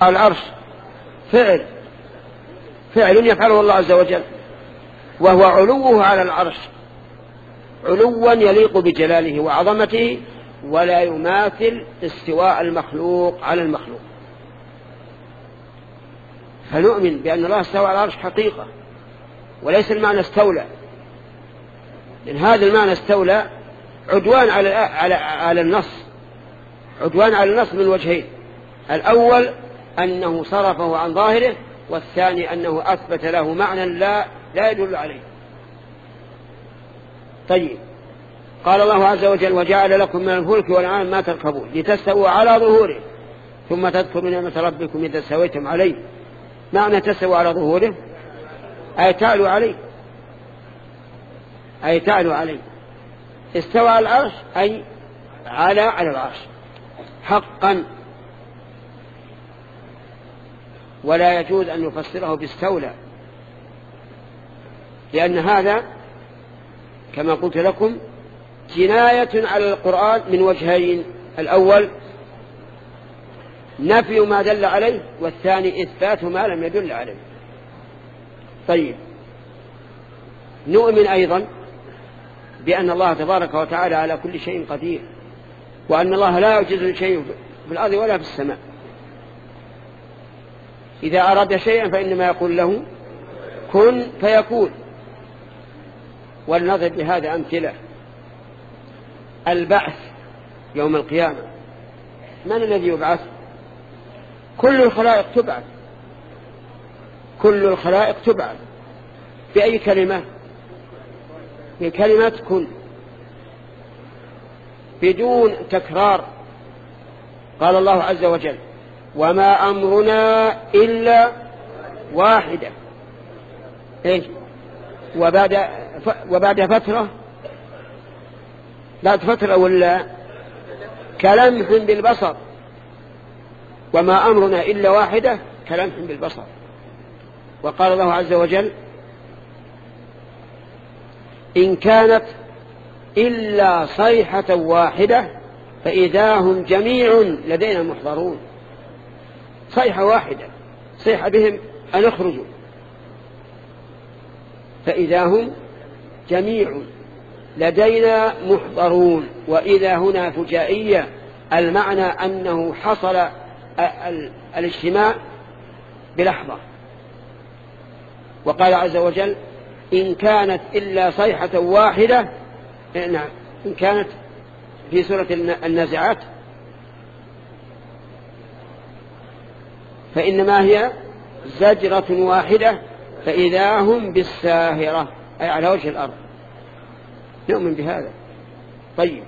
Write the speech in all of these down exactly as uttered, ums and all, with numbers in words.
العرش فعل فعل يفعله الله عز وجل، وهو علوه على العرش علوا يليق بجلاله وعظمته، ولا يماثل استواء المخلوق على المخلوق. فنؤمن بأن الله استوى على العرش حقيقة، وليس المعنى استولى، لأن هذا المعنى استولى عدوان على على على النص، عدوان على النص من وجهين: الأول أنه صرفه عن ظاهره، والثاني أنه أثبت له معنى لا لا يدل عليه. طيب، قال الله عز وجل: وجعل لكم من الفلك والأنعام ما تركبون لتستووا على ظهوره ثم تذكروا نعمة ربكم إذا استويتم عليه. معنى تستووا على ظهوره أي تعلوا عليه، أي تعلوا عليه. استوى على العرش أي على على العرش حقا، ولا يجوز أن يفسره باستولى، لأن هذا كما قلت لكم جناية على القرآن من وجهين: الأول نفي ما دل عليه، والثاني إثبات ما لم يدل عليه. طيب، نؤمن أيضا بأن الله تبارك وتعالى على كل شيء قدير، وأن الله لا يعجزه شيء في الأرض ولا في السماء. إذا أراد شيئا فإنما يقول له كن فيكون. ولنضرب بهذا أمثلة: البعث يوم القيامة، من الذي يبعث؟ كل الخلائق تبعث، كل الخلائق تبعث بأي كلمة؟ بكلمة كن، بدون تكرار. قال الله عز وجل: وما أمرنا إلا واحدة. إيش؟ وبعد وبعد فترة، بعد فترة ولا كلمح بالبصر. وما أمرنا إلا واحدة كلمح بالبصر. وقال الله عز وجل: إن كانت إلا صيحة واحدة فإذا هم جميع لدينا محضرون. صيحة واحدة، صيحة بهم أن اخرجوا، فإذا هم جميع لدينا محضرون. وإذا هنا فجائية، المعنى أنه حصل الاجتماع بلحظة. وقال عز وجل: إن كانت إلا صيحة واحدة. نعم، إن كانت في سورة النازعات فإنما هي زجرة واحدة فإذا هم بالساهرة، أي على وجه الأرض. نؤمن بهذا. طيب،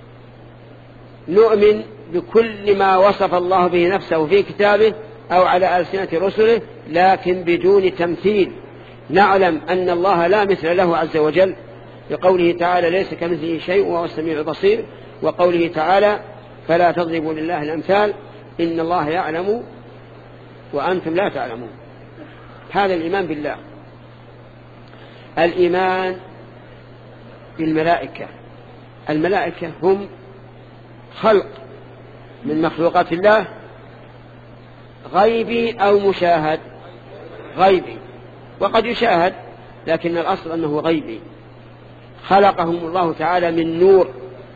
نؤمن بكل ما وصف الله به نفسه في كتابه أو على ألسنة رسله، لكن بدون تمثيل. نعلم أن الله لا مثل له عز وجل، لقوله تعالى: ليس كمثله شيء وهو السميع البصير. وقوله تعالى: فلا تضربوا لله الأمثال إن الله يعلم وأنتم لا تعلمون. هذا الإيمان بالله. الإيمان بالملائكة. الملائكة هم خلق من مخلوقات الله، غيبي أو مشاهد. غيبي، وقد يشاهد، لكن الأصل أنه غيبي. خلقهم الله تعالى من نور،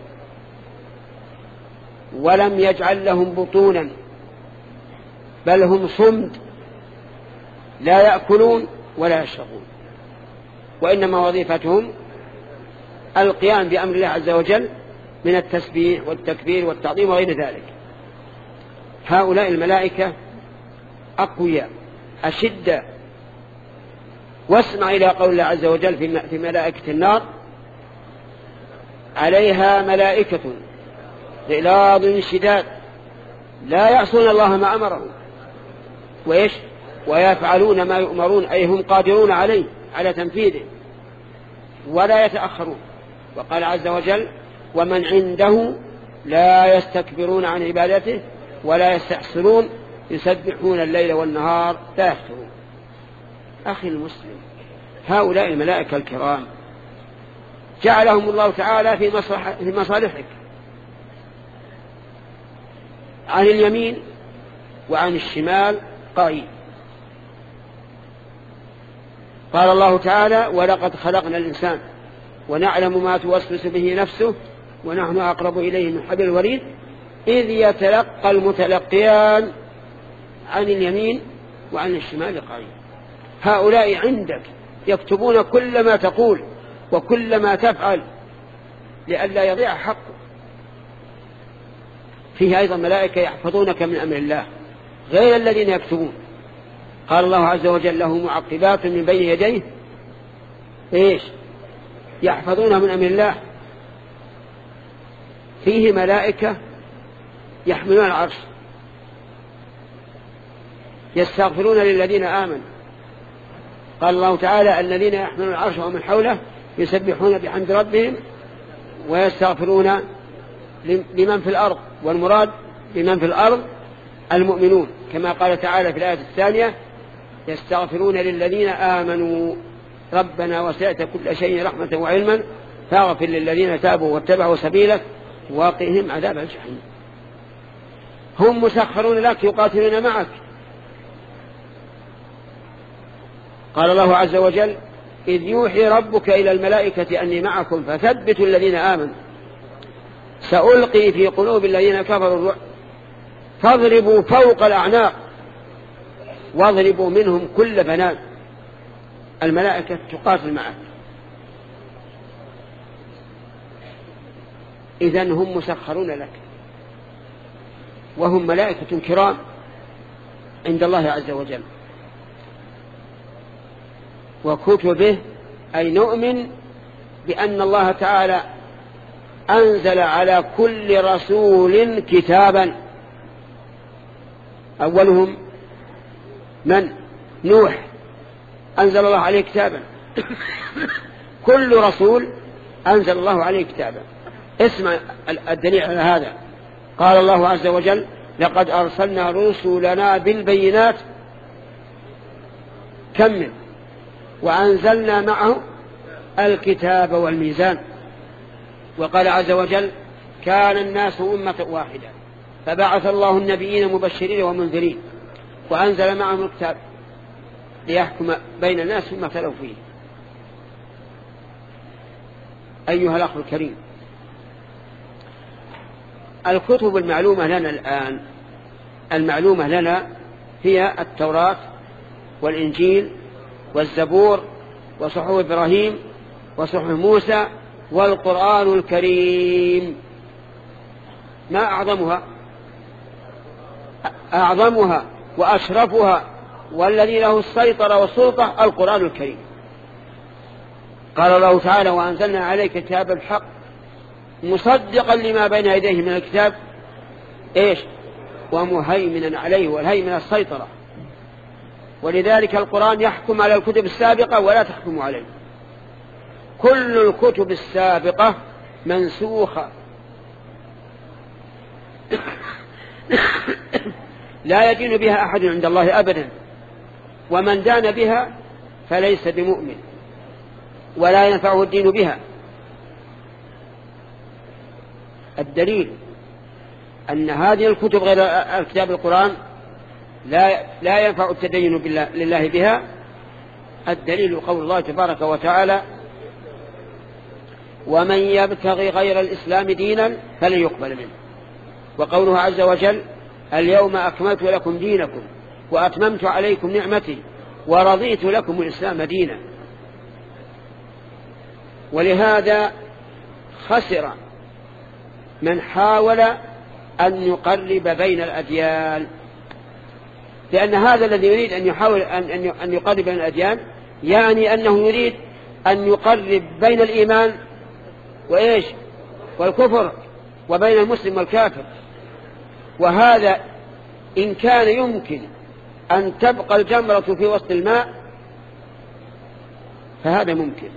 ولم يجعل لهم بطونا، بل هم صمد لا يأكلون ولا يشربون، وإنما وظيفتهم القيام بأمر الله عز وجل من التسبيح والتكبير والتعظيم وغير ذلك. هؤلاء الملائكة أقوياء أشداء. واسمع إلى قول الله عز وجل في ملائكة النار: عليها ملائكة غلاظ شداد لا يعصون الله ما أمرهم وإيش ويفعلون ما يؤمرون، أي هم قادرون عليه على تنفيذه ولا يتأخرون. وقال عز وجل: ومن عنده لا يستكبرون عن عبادته ولا يستحسرون يسبحون الليل والنهار لا يفترون. أخي المسلم، هؤلاء الملائكة الكرام جعلهم الله تعالى في مصلحة في مصالحك. عن اليمين وعن الشمال قعيد. قال الله تعالى: ولقد خلقنا الإنسان ونعلم ما توسوس به نفسه ونحن أقرب إليه من حبل الوريد إذ يتلقى المتلقيان عن اليمين وعن الشمال قعيد. هؤلاء عندك يكتبون كل ما تقول وكل ما تفعل لئلا يضيع حقك. فيه أيضا ملائكة يحفظونك من أمر الله غير الذين يكتبون. قال الله عز وجل: له معقبات من بين يديه إيش يحفظونها من أمر الله. فيه ملائكة يحملون العرش يستغفرون للذين آمنوا. قال الله تعالى: الذين يحملون العرش ومن حوله يسبحون بحمد ربهم ويستغفرون لمن في الأرض. والمراد بمن في الأرض المؤمنون، كما قال تعالى في الآية الثانية: يستغفرون للذين آمنوا ربنا وسعت كل شيء رحمة وعلما فاغفر للذين تابوا واتبعوا سبيلك وقهم عذاب الجحيم. هم مسخرون لك يقاتلون معك. قال الله عز وجل: إذ يوحي ربك إلى الملائكة أني معكم فثبتوا الذين آمنوا سألقي في قلوب الذين كفروا الرعب فاضربوا فوق الأعناق واضربوا منهم كل بنان. الملائكة تقاتل معك، إذن هم مسخرون لك، وهم ملائكة كرام عند الله عز وجل. وكتبه أي نؤمن بأن الله تعالى أنزل على كل رسول كتابا. أولهم من؟ نوح، أنزل الله عليه كتابا. كل رسول أنزل الله عليه كتابا. اسمع الدليل على هذا. قال الله عز وجل: لقد أرسلنا رسلنا بالبينات كمل وأنزلنا معه الكتاب والميزان. وقال عز وجل: كان الناس أمة واحدة فبعث الله النبيين مبشرين ومنذرين وأنزل معهم الكتاب ليحكم بين الناس فيما اختلفوا فيه. أيها الأخ الكريم، الكتب المعلومة لنا الآن المعلومة لنا هي التوراة والإنجيل والزبور وصحف إبراهيم وصحف موسى والقرآن الكريم. ما أعظمها؟ أعظمها وأشرفها والذي له السيطرة والسلطة القرآن الكريم. قال الله تعالى: وأنزلنا عليك كتاب الحق مصدقا لما بين يديه من الكتاب إيش ومهيمنا عليه. والهيمن السيطرة، ولذلك القرآن يحكم على الكتب السابقة ولا تحكم عليه. كل الكتب السابقة منسوخة لا يدين بها أحد عند الله أبدا، ومن دان بها فليس بمؤمن ولا ينفعه الدين بها. الدليل أن هذه الكتب غير الكتاب القرآن لا لا ينفع التدين بالله لله بها. الدليل قول الله تبارك وتعالى: ومن يبتغي غير الإسلام دينا فلن يقبل منه. وقوله عز وجل: اليوم أكملت لكم دينكم وأتممت عليكم نعمتي ورضيت لكم الإسلام دينا. ولهذا خسر من حاول أن يقرب بين الأديان، لأن هذا الذي يريد أن يحاول أن يقرب بين الأديان يعني أنه يريد أن يقرب بين الإيمان وإيش والكفر وبين المسلم والكافر. وهذا إن كان يمكن أن تبقى الجمرة في وسط الماء فهذا ممكن.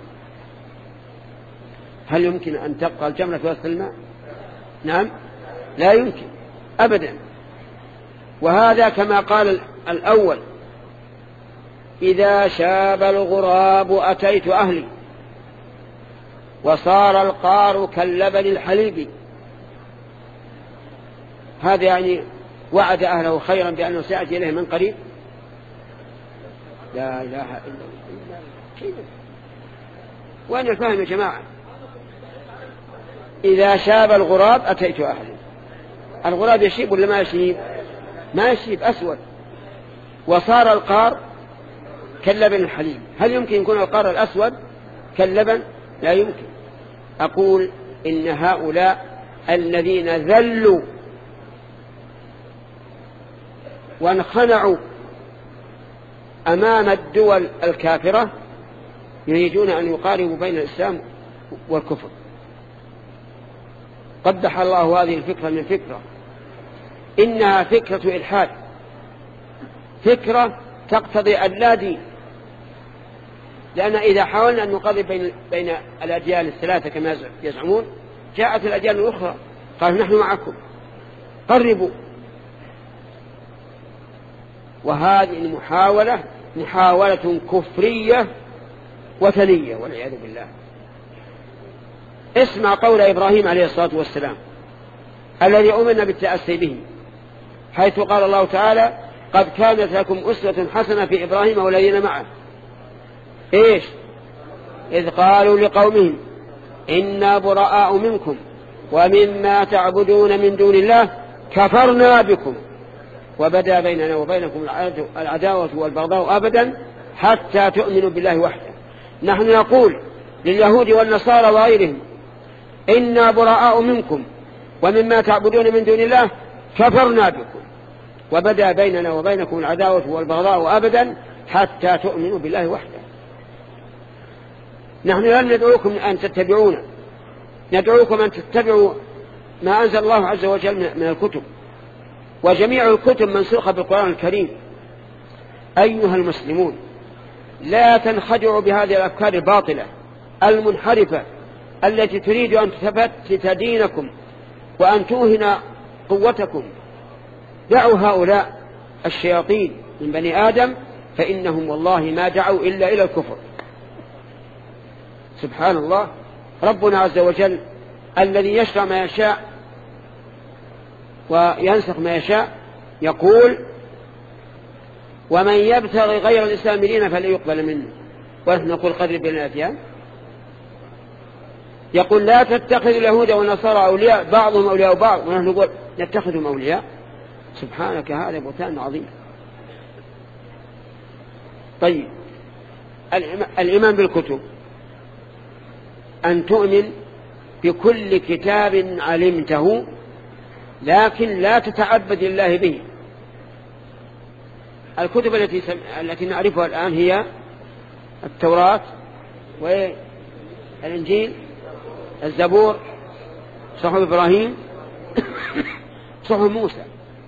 هل يمكن أن تبقى الجمرة في وسط الماء؟ نعم، لا يمكن أبدا. وهذا كما قال الأول: إذا شاب الغراب أتيت أهلي وصار القار كاللبن الحليب. هذا يعني وعد أهله خيرا بأنه سيأتي إليه من قريب؟ لا إله إلا الله. وين الفهم يا جماعة؟ إذا شاب الغراب أتيت أهله. الغراب يشيب ولا ما يشيب؟ ما يشيب، أسود. وصار القار كاللبن الحليب. هل يمكن يكون القار الأسود كاللبن؟ لا يمكن. أقول إن هؤلاء الذين ذلوا وانخنعوا أمام الدول الكافرة يريدون أن يقاربوا بين الإسلام والكفر. قبح الله هذه الفكرة من فكرة، إنها فكرة إلحاد، فكرة تقتضي اللا دين. لأن إذا حاولنا أن نقرب بين, بين الأديان الثلاثة كما يزعمون، جاءت الأديان الأخرى قالوا نحن معكم قربوا. وهذه المحاولة محاولة كفرية وثنية والعياذ بالله. اسمع قول إبراهيم عليه الصلاة والسلام الذي أمرنا بالتأسي به، حيث قال الله تعالى: قد كانت لكم أسوة حسنة في إبراهيم والذين معه. إيش؟ إذ قالوا لقومهم إنا براء منكم ومما تعبدون من دون الله كفرنا بكم وبدا بيننا وبينكم العداوة والبغضاء أبدا حتى تؤمنوا بالله وحده. نحن نقول لليهود والنصارى وغيرهم: إنا براء منكم ومما تعبدون من دون الله كفرنا بكم وبدا بيننا وبينكم العداوة والبغضاء أبدا حتى تؤمنوا بالله وحده. نحن لن ندعوكم أن تتبعونا، ندعوكم أن تتبعوا ما أنزل الله عز وجل من الكتب، وجميع الكتب منسوخة بالقرآن الكريم. أيها المسلمون، لا تنخدعوا بهذه الأفكار الباطلة المنحرفة التي تريد أن تثبت دينكم وأن توهن قوتكم. دعوا هؤلاء الشياطين من بني آدم، فإنهم والله ما دعوا إلا إلى الكفر. سبحان الله، ربنا عز وجل الذي يشرع ما يشاء وينسخ ما يشاء يقول: ومن يبتغي غير الإسلام دينا فلا يقبل منه. ونحن نقول: قرب بين الأديان. يقول: لا تتخذ اليهود والنصارى أولياء بعضهم أولياء بعض، ونحن نقول: نتخذهم أولياء. سبحانك، هذا بهتان عظيم. طيب، الإيمان بالكتب أن تؤمن بكل كتاب علمته لكن لا تتعبد الله به. الكتب التي سم... التي نعرفها الآن هي التوراة والإنجيل، الزبور، صحف إبراهيم، صحف موسى.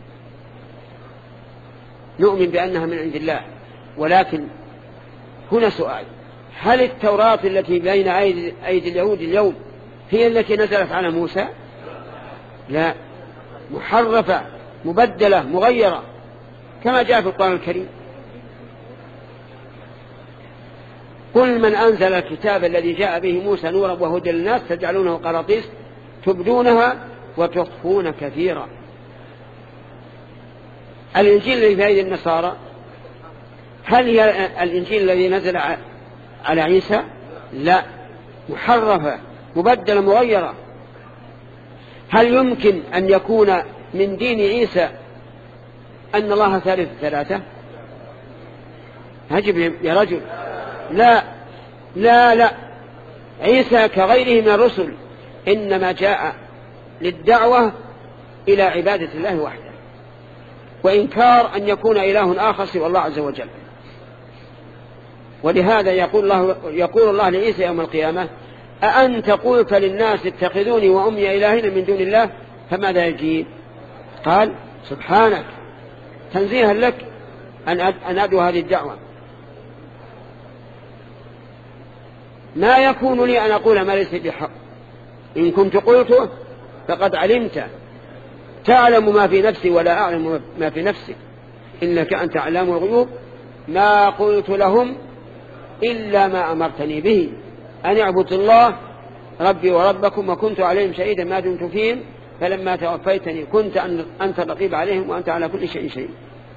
نؤمن بأنها من عند الله، ولكن هنا سؤال: هل التوراة التي بين أيدي اليهود اليوم هي التي نزلت على موسى؟ لا، محرفة مبدلة مغيرة كما جاء في القرآن الكريم. قل من أنزل الكتاب الذي جاء به موسى نورا وهدى للناس تجعلونه قراطيس تبدونها وتخفون كثيرا. الإنجيل الذي في أيدي النصارى هل هي الإنجيل الذي نزل على عيسى؟ لا، محرفة مبدلة مغيرة. هل يمكن أن يكون من دين عيسى أن الله ثالث ثلاثة؟ هجب يا رجل. لا لا لا، عيسى كغيره من الرسل إنما جاء للدعوة إلى عبادة الله وحده وإنكار أن يكون إله آخر سوى الله عز وجل. ولهذا يقول الله, يقول الله لعيسى يوم القيامة: أأنت قلت للناس اتخذوني وأمي إلهين من دون الله فماذا يجيب؟ قال: سبحانك، تنزيها لك أن أدعو هذه الدعوة. ما يكون لي أن أقول ما ليس بحق، إن كنت قلته فقد علمت، تعلم ما في نفسي ولا أعلم ما في نفسك، إنك أنت علام الغيوب. ما قلت لهم إلا ما أمرتني به، أن اعبدوا الله ربي وربكم، وكنت عليهم شهيدا ما دمت فيهم فلما توفيتني كنت أنت الرقيب عليهم وأنت على كل شيء شيء.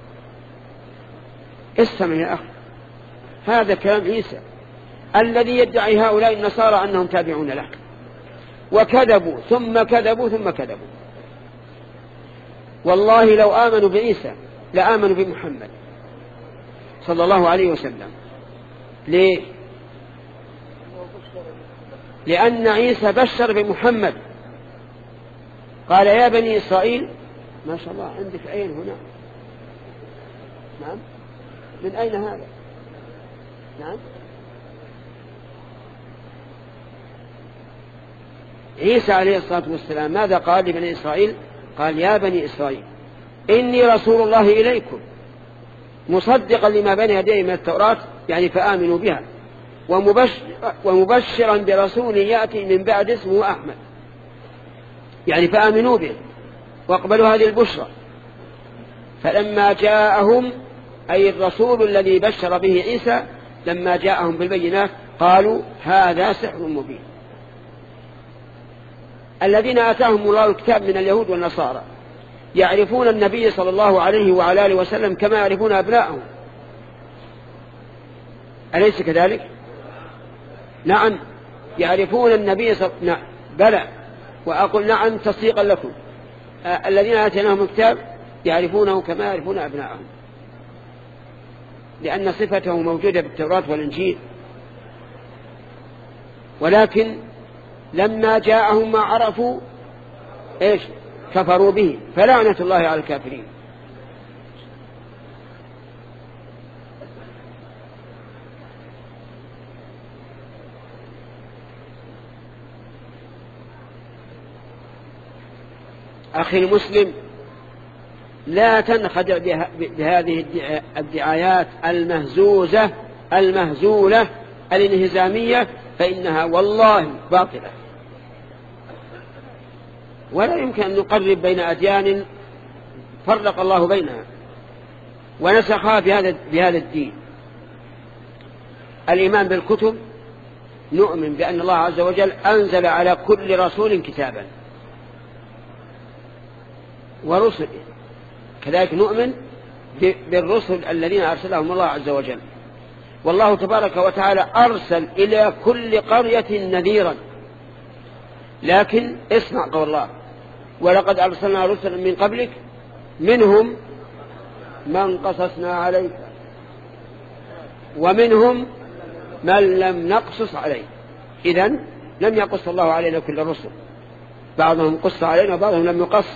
استمع يا أخي، هذا كلام عيسى الذي يدعي هؤلاء النصارى أنهم تابعون له، وكذبوا ثم كذبوا ثم كذبوا. والله لو آمنوا بعيسى لآمنوا بمحمد صلى الله عليه وسلم. ليه؟ لأن عيسى بشر بمحمد، قال يا بني إسرائيل. ما شاء الله عندك عين هنا. نعم، من أين هذا؟ نعم، عيسى عليه الصلاة والسلام ماذا قال لبني إسرائيل؟ قال يا بني إسرائيل إني رسول الله إليكم مصدقا لما بين يديه من التوراة، يعني فآمنوا بها، ومبشر ومبشرا برسول يأتي من بعد اسمه أحمد، يعني فآمنوا به واقبلوا هذه البشرى. فلما جاءهم أي الرسول الذي بشر به عيسى لما جاءهم بالبينات قالوا هذا سحر مبين. الذين آتاهم الله الكتاب من اليهود والنصارى يعرفون النبي صلى الله عليه وعلى آله وسلم كما يعرفون أبناءهم، أليس كذلك؟ نعم، يعرفون النبي صلى الله عليه وسلم. بلى، وأقول نعم تصديقا لكم. آه الذين آتيناهم الكتاب يعرفونه كما يعرفون أبناءهم، لأن صفته موجودة بالتوراة والإنجيل. ولكن لما جاءهم ما عرفوا إيش؟ كفروا به، فلعنة الله على الكافرين. أخي المسلم، لا تنخدع بهذه الدعايات المهزوزة المهزولة الانهزامية، فإنها والله باطلة، ولا يمكن أن نقرب بين أديان فرق الله بينها ونسخها بهذا بهذا الدين. الإيمان بالكتب، نؤمن بأن الله عز وجل أنزل على كل رسول كتابا ورسل، كذلك نؤمن بالرسل الذين أرسلهم الله عز وجل. والله تبارك وتعالى أرسل إلى كل قرية نذيرا، لكن اسمع قول الله ولقد أرسلنا رسلا من قبلك منهم من قصصنا عليك ومنهم من لم نقصص عليه. إذن لم يقص الله علينا كل الرسل، بعضهم قص علينا وبعضهم لم يقص.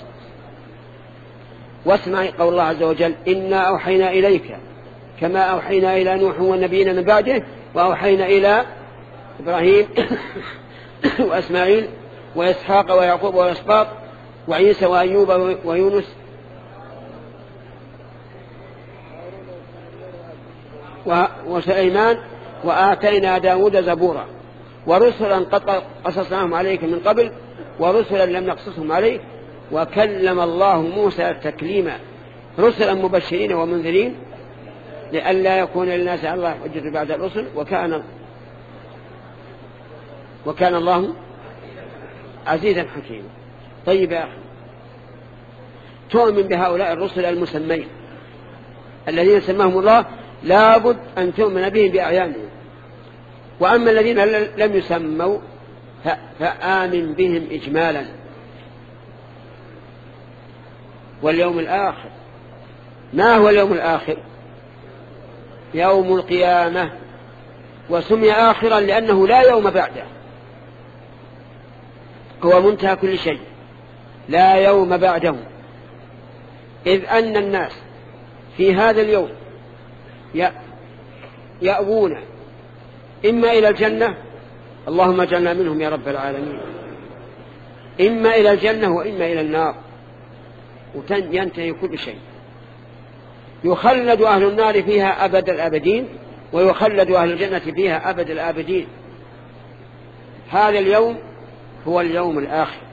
واسمع قول الله عز وجل إنا أوحينا إليك كما أوحينا إلى نوح والنبيين من بعده وأوحينا إلى إبراهيم وإسماعيل وإسحاق ويعقوب وإسباط وعيسى وأيوب ويونس وسليمان وآتينا داود زبورا ورسلا قد قصصناهم عليك من قبل ورسلا لم نقصصهم عليك وكلم الله موسى تكليما رسلا مبشرين ومنذرين لئلا يكون للناس على الله حجة بعد الرسل وكان وكان الله عزيزا حكيما. طيب يا أخي، تؤمن بهؤلاء الرسل المسمين الذين سماهم الله، لابد أن تؤمن بهم بأعيانهم. وأما الذين لم يسموا فآمن بهم إجمالا. واليوم الآخر، ما هو اليوم الآخر؟ يوم القيامة، وسمي آخرا لأنه لا يوم بعده، هو منتهى كل شيء، لا يوم بعده. إذ أن الناس في هذا اليوم يأوون إما إلى الجنة، اللهم اجعلنا منهم يا رب العالمين، إما إلى الجنة وإما إلى النار، وينتهي كل شيء. يخلد أهل النار فيها أبد الآبدين ويخلد أهل الجنة فيها أبد الآبدين. هذا اليوم هو اليوم الآخر.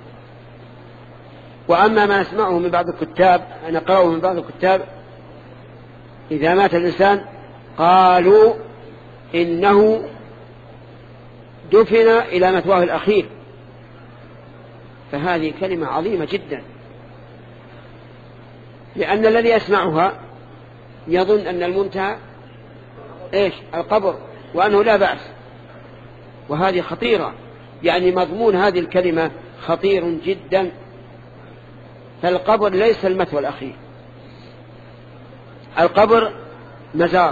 وأما ما نسمعه من بعض الكتاب، أنا قرأه من بعض الكتاب، إذا مات الإنسان قالوا إنه دفن إلى مثواه الأخير، فهذه كلمة عظيمة جدا، لأن الذي يسمعها يظن أن المنتهى إيش؟ القبر، وأنه لا بأس، وهذه خطيرة، يعني مضمون هذه الكلمة خطير جدا. فالقبر ليس المثوى الأخير، القبر مزار.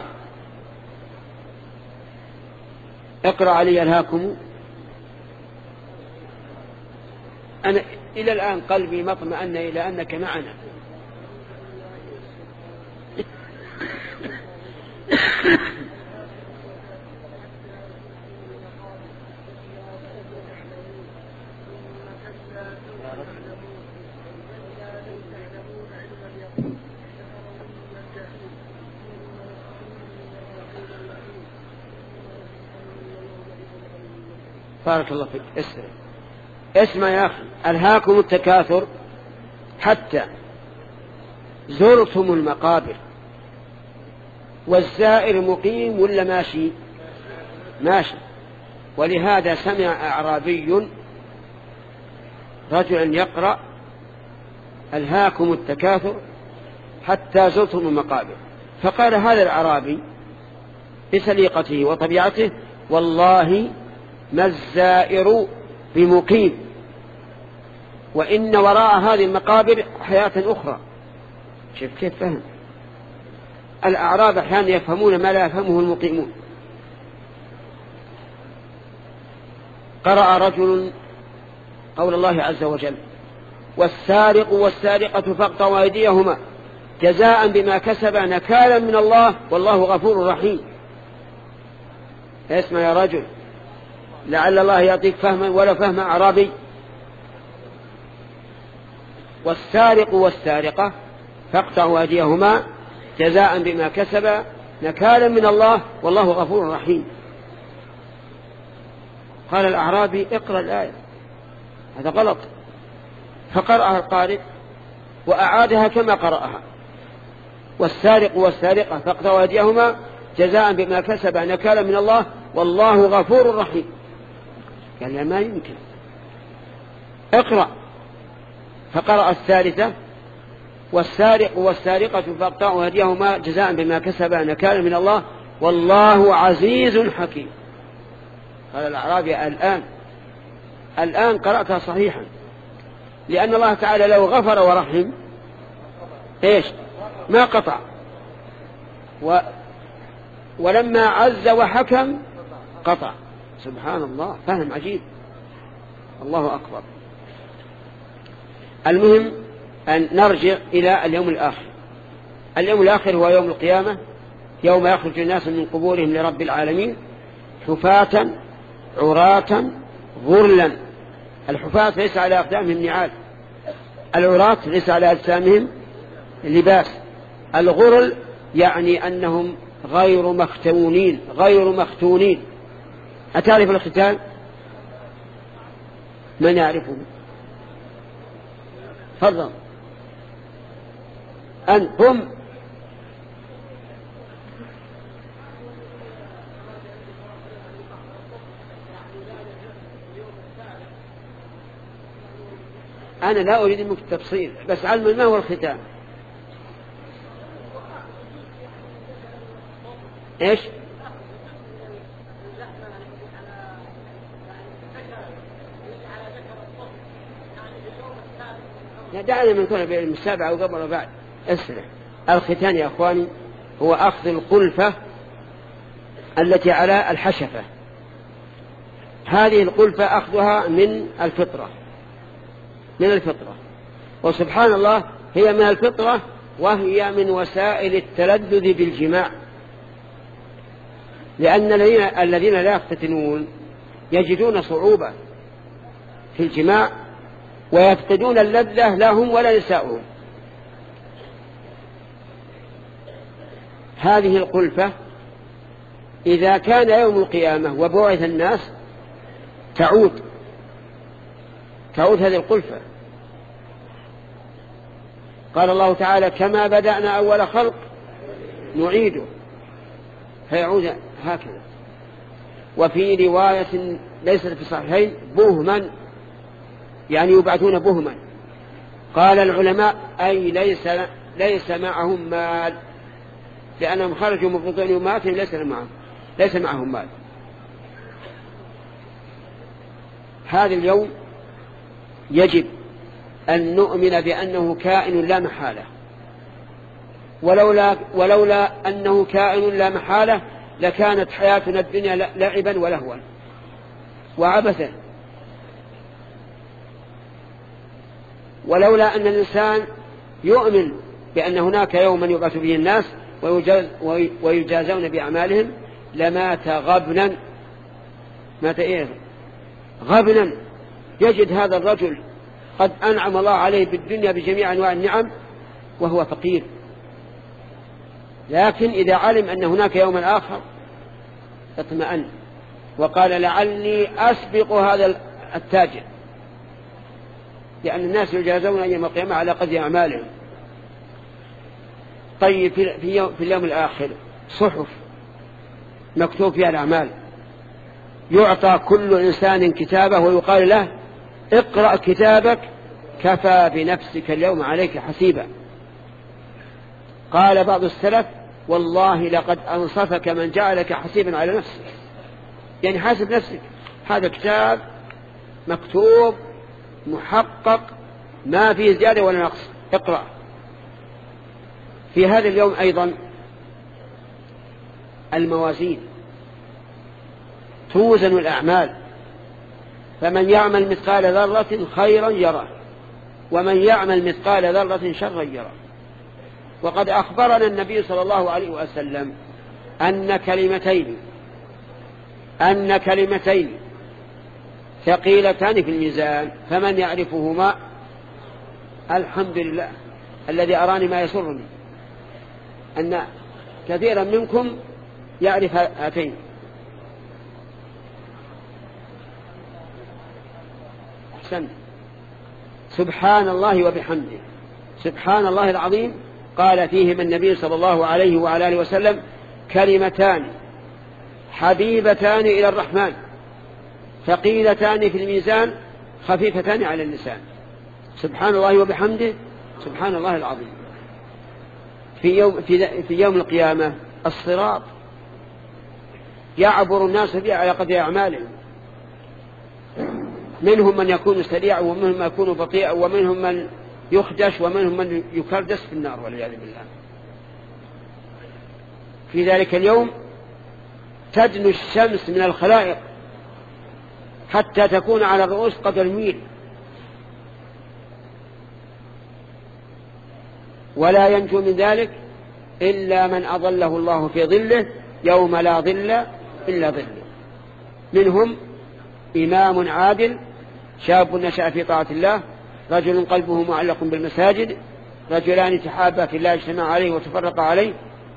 اقرأ علي ألهاكم. أنا إلى الآن قلبي مطمئن إلى أنك معنا. بارك الله فيك. اسمع اسمع يا أخي، ألهاكم التكاثر حتى زرتم المقابر، والزائر مقيم ولا ماشي؟ ماشي. ولهذا سمع أعرابي رجلا يقرأ ألهاكم التكاثر حتى زرتم المقابر، فقال هذا الأعرابي بسليقته وطبيعته: والله ما الزائر بمقيم، وإن وراء هذه المقابر حياة أخرى. شوف كيف فهم. الأعراب أحيانا يفهمون ما لا يفهمه المقيمون. قرأ رجل قول الله عز وجل: والسارق والسارقة فاقطعوا أيديهما جزاء بما كسبا نكالا من الله والله غفور رحيم. اسمع يا رجل، لعل الله يعطيك فهما ولا فهم أعرابي. والسارق والسارقة فاقطعوا أيديهما جزاء بما كسبا نكالا من الله والله غفور رحيم. قال الأعرابي: اقرأ الآية، هذا غلط. فقرأها القارئ وأعادها كما قرأها: والسارق والسارقة فاقطعوا أيديهما جزاء بما كسبا نكالا من الله والله غفور رحيم. قال لا، ما يمكن، اقرأ. فقرأ الثالثة: والسارق والسارقة فاقطعوا أيديهما جزاء بما كسبا نكالا من الله والله عزيز حكيم. قال الأعرابي: الآن الآن قرأتها صحيحا، لأن الله تعالى لو غفر ورحم إيش؟ ما قطع. و ولما عز وحكم قطع. سبحان الله، فهم عجيب. الله أكبر. المهم أن نرجع إلى اليوم الآخر. اليوم الآخر هو يوم القيامة، يوم يخرج الناس من قبورهم لرب العالمين حفاة عراة غرلا. الحفاة ليس على أقدامهم نعال، العراة ليس على أجسامهم لباس. الغرل يعني أنهم غير مختونين غير مختونين. أتعرف الختان؟ من يعرفه؟ تفضل. أن هم أنا لا أريد منك التفصيل، بس علم ما هو الختان. إيش؟ دعنا من كل بين السابعة وقبل وبعد. اسرع. الختان يا أخواني هو أخذ القلفة التي على الحشفة. هذه القلفة أخذها من الفطرة من الفطرة وسبحان الله هي من الفطرة، وهي من وسائل التلذذ بالجماع، لأن الذين لا يختتنون يجدون صعوبة في الجماع ويفقدون اللذة لهم ولا نساؤهم. هذه القلفة إذا كان يوم القيامة وبعث الناس تعود تعود هذه القلفة. قال الله تعالى: كما بدأنا أول خلق نعيده، فيعود هكذا. وفي رواية ليست في صحيحين: بهما يعني يبعثون بهما. قال العلماء أي ليس, ليس معهم مال، لأنهم خرجوا من بطون أمهاتهم ليس معهم ليس معهم مال. هذا اليوم يجب أن نؤمن بأنه كائن لا محالة، ولولا, ولولا أنه كائن لا محالة لكانت حياتنا الدنيا لعبا ولهوا وعبثا، ولولا أن الإنسان يؤمن بأن هناك يوما يبعث به الناس ويجازون بأعمالهم لمات غبنا. مات إيه؟ غبنا. يجد هذا الرجل قد أنعم الله عليه بالدنيا بجميع أنواع النعم وهو فقير، لكن إذا علم أن هناك يوما آخر اطمأن وقال لعلي أسبق هذا التاجر، لأن الناس يجازون يوم القيامة على قدر أعمالهم. طيب في اليوم الآخر صحف مكتوب فيها الأعمال، يعطى كل إنسان كتابه ويقال له اقرأ كتابك كفى بنفسك اليوم عليك حسيبا. قال بعض السلف والله لقد أنصفك من جعلك حسيبا على نفسك، يعني حاسب نفسك، هذا كتاب مكتوب محقق ما فيه زيادة ولا نقص، اقرأ. في هذا اليوم أيضا الموازين توزن الأعمال، فمن يعمل مثقال ذرة خيرا يره ومن يعمل مثقال ذرة شرا يره. وقد أخبرنا النبي صلى الله عليه وسلم أن كلمتين أن كلمتين ثقيلتان في الميزان فمن يعرفهما الحمد لله الذي أراني ما يسرني أن كثيرا منكم يعرف هاتين. أحسن. سبحان الله وبحمده، سبحان الله العظيم. قال فيهما النبي صلى الله عليه وعلى آله وسلم كلمتان حبيبتان إلى الرحمن ثقيلتان في الميزان خفيفتان على اللسان. سبحان الله وبحمده، سبحان الله العظيم. في يوم, في, في يوم القيامة الصراط يعبر الناس فيه على قدر أعمالهم، منهم من يكون سريع ومنهم من يكون بطيء ومنهم من يخدش ومنهم من يكردس في النار والعياذ بالله. في ذلك اليوم تدنو الشمس من الخلائق حتى تكون على الرؤوس قدر الميل، ولا ينجو من ذلك إلا من أظله الله في ظله يوم لا ظل إلا ظله. منهم إمام عادل، شاب نشأ في طاعة الله، رجل قلبه معلق بالمساجد، رجلان تحابا في الله اجتمع عليه وتفرق عليه،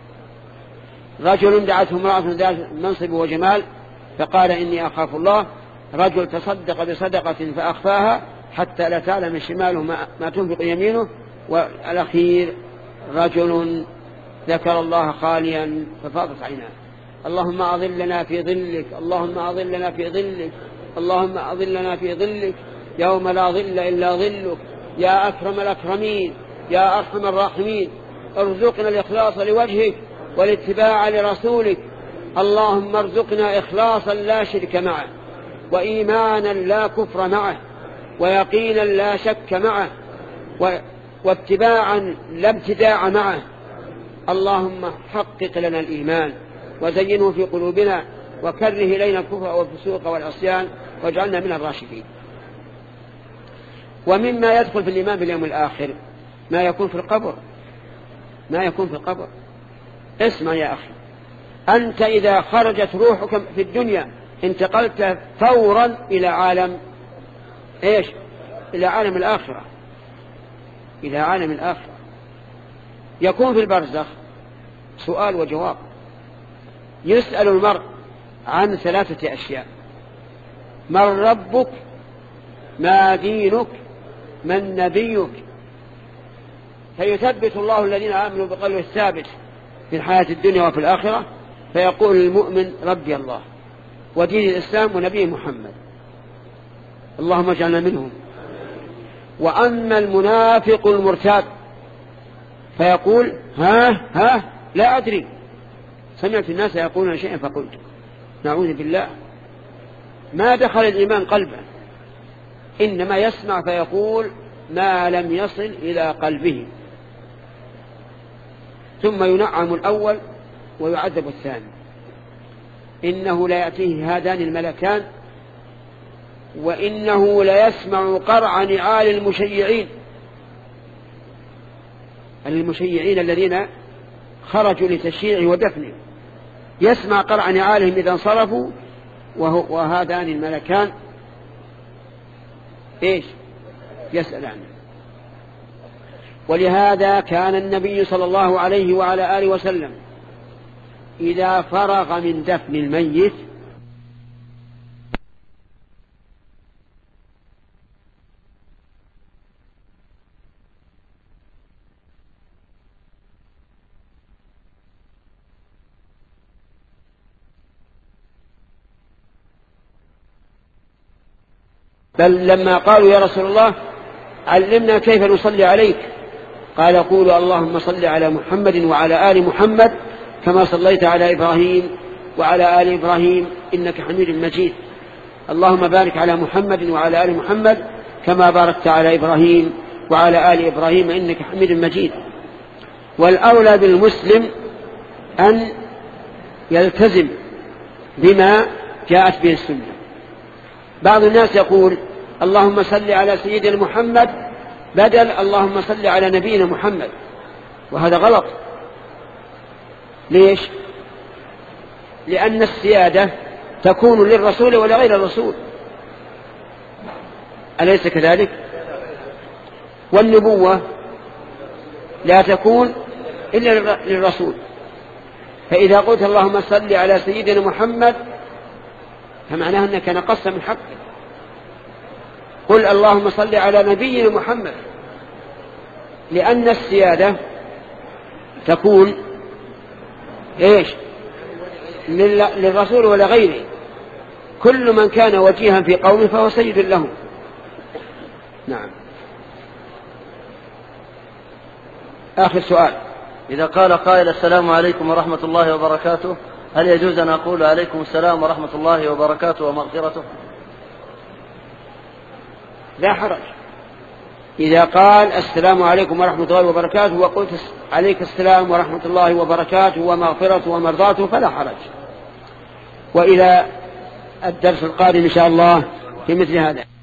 رجل دعته امرأة ذات منصب وجمال فقال إني أخاف الله، رجل تصدق بصدقة فأخفاها حتى لا تعلم شماله ما تنفق يمينه، والأخير رجل ذكر الله خاليا ففاضت عيناه. اللهم أظلنا في ظلك، اللهم أظلنا في ظلك، اللهم أظلنا في ظلك يوم لا ظل إلا ظلك، يا أكرم الأكرمين يا أرحم الراحمين. ارزقنا الإخلاص لوجهك والاتباع لرسولك. اللهم ارزقنا إخلاصا لا شرك معه، وإيمانا لا كفر معه، ويقينا لا شك معه، واتباعا لا ابتداع معه. اللهم حقق لنا الإيمان وزينه في قلوبنا، وكره إلينا الكفر والفسوق والعصيان، واجعلنا من الراشدين. ومما يدخل في الإيمان باليوم الآخر ما يكون في القبر ما يكون في القبر اسمع يا أخي، أنت إذا خرجت روحك في الدنيا انتقلت فورا إلى عالم إيش؟ إلى عالم الآخرة إلى عالم الآخرة. يكون في البرزخ سؤال وجواب، يسأل المرء عن ثلاثة أشياء: من ربك، ما دينك، من نبيك. فيثبت الله الذين آمنوا بقوله الثابت في الحياة الدنيا وفي الآخرة، فيقول المؤمن ربي الله ودين الإسلام ونبي محمد. اللهم اجعلنا منهم. وأما المنافق المرتاب فيقول ها ها لا أدري، سمعت الناس يقولون شيئا فقلت. نعوذ بالله، ما دخل الإيمان قلبه، إنما يسمع فيقول ما لم يصل إلى قلبه، ثم ينعم الأول ويعذب الثاني. إنه لا يأتيه هذان الملكان، وإنه ليسمع قرع نعال المشيعين المشيعين الذين خرجوا لتشييعه ودفنه، يسمع قرع نعالهم إذا انصرفوا، وهذان الملكان إيش يسأل عنه. ولهذا كان النبي صلى الله عليه وعلى آله وسلم إذا فرغ من دفن الميت بل لما قالوا يا رسول الله علمنا كيف نصلي عليك، قال قولوا اللهم صل على محمد وعلى آل محمد كما صليت على إبراهيم وعلى آل إبراهيم إنك حميد مجيد، اللهم بارك على محمد وعلى آل محمد كما باركت على إبراهيم وعلى آل إبراهيم إنك حميد مجيد. والأولى بالمسلم أن يلتزم بما جاءت به السنة. بعض الناس يقول اللهم صل على سيدنا محمد بدل اللهم صل على نبينا محمد، وهذا غلط. ليش؟ لأن السيادة تكون للرسول ولا غير الرسول، أليس كذلك؟ والنبوة لا تكون إلا للرسول، فإذا قلت اللهم صل على سيدنا محمد فمعناه أنك نقصت من حقك. قل اللهم صل على نبينا محمد، لأن السيادة تكون إيش للرسول ولا غيره. كل من كان وجيها في قومه فهو سيد له. نعم. آخر سؤال: إذا قال قائل السلام عليكم ورحمة الله وبركاته، هل يجوز أن أقول عليكم السلام ورحمة الله وبركاته ومغفرته؟ لا حرج. إذا قال السلام عليكم ورحمة الله وبركاته وقلت عليك السلام ورحمة الله وبركاته ومغفرته ومرضاته فلا حرج. وإلى الدرس القادم إن شاء الله في مثل هذا.